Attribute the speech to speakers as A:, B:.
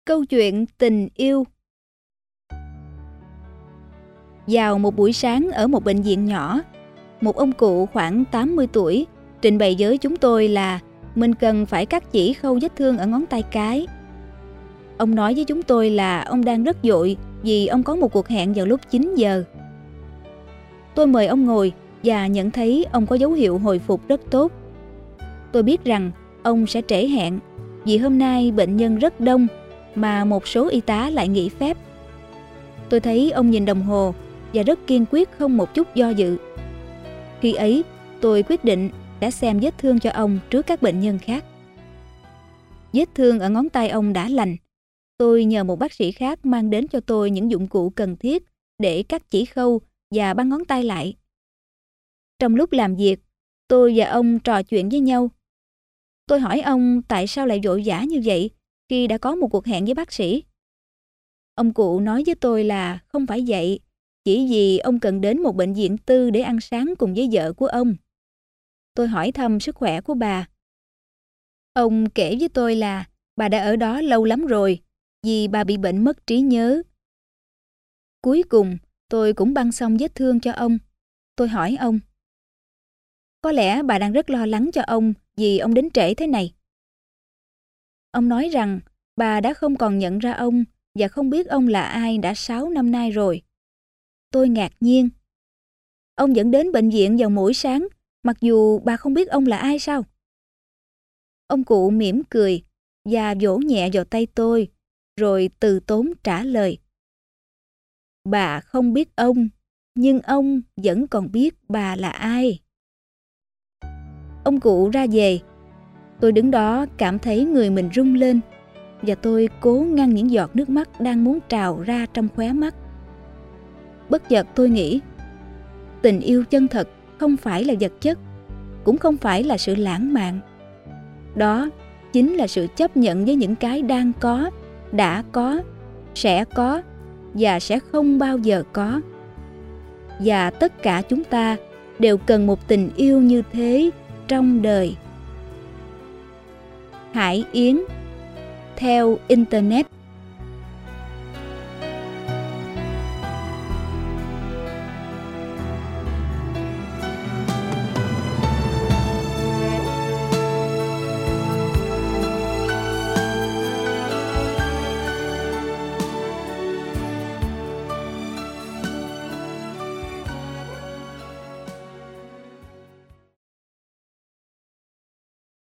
A: Câu chuyện tình yêu. Vào một buổi sáng ở một bệnh viện nhỏ, một ông cụ khoảng 80 tuổi trình bày với chúng tôi là mình cần phải cắt chỉ khâu vết thương ở ngón tay cái. Ông nói với chúng tôi là ông đang rất vội vì ông có một cuộc hẹn vào lúc 9 giờ. Tôi mời ông ngồi và nhận thấy ông có dấu hiệu hồi phục rất tốt. Tôi biết rằng ông sẽ trễ hẹn vì hôm nay bệnh nhân rất đông mà một số y tá lại nghỉ phép. Tôi thấy ông nhìn đồng hồ và rất kiên quyết, không một chút do dự. Khi ấy, tôi quyết định đã xem vết thương cho ông trước các bệnh nhân khác. Vết thương ở ngón tay ông đã lành. Tôi nhờ một bác sĩ khác mang đến cho tôi những dụng cụ cần thiết để cắt chỉ khâu và băng ngón tay lại. Trong lúc làm việc, tôi và ông trò chuyện với nhau. Tôi hỏi ông tại sao lại vội vã như vậy khi đã có một cuộc hẹn với bác sĩ. Ông cụ nói với tôi là không phải vậy, chỉ vì ông cần đến một bệnh viện tư để ăn sáng cùng với vợ của ông. Tôi hỏi thăm sức khỏe của bà. Ông kể với tôi là bà đã ở đó lâu lắm rồi vì bà bị bệnh mất trí nhớ. Cuối cùng, tôi cũng băng xong vết thương cho ông. Tôi hỏi ông, có lẽ bà đang rất lo lắng cho ông vì ông đến trễ thế này. Ông nói rằng bà đã không còn nhận ra ông và không biết ông là ai đã 6 năm nay rồi. Tôi ngạc nhiên. Ông vẫn đến bệnh viện vào mỗi sáng, mặc dù bà không biết ông là ai sao? Ông cụ mỉm cười và vỗ nhẹ vào tay tôi, rồi từ tốn trả lời. Bà không biết ông, nhưng ông vẫn còn biết bà là ai. Ông cụ ra về. Tôi đứng đó cảm thấy người mình rung lên và tôi cố ngăn những giọt nước mắt đang muốn trào ra trong khóe mắt. Bất chợt tôi nghĩ, tình yêu chân thật không phải là vật chất, cũng không phải là sự lãng mạn. Đó chính là sự chấp nhận với những cái đang có, đã có, sẽ có và sẽ không bao giờ có. Và tất cả chúng ta đều cần một tình yêu như thế trong đời. Hải Yến, theo Internet.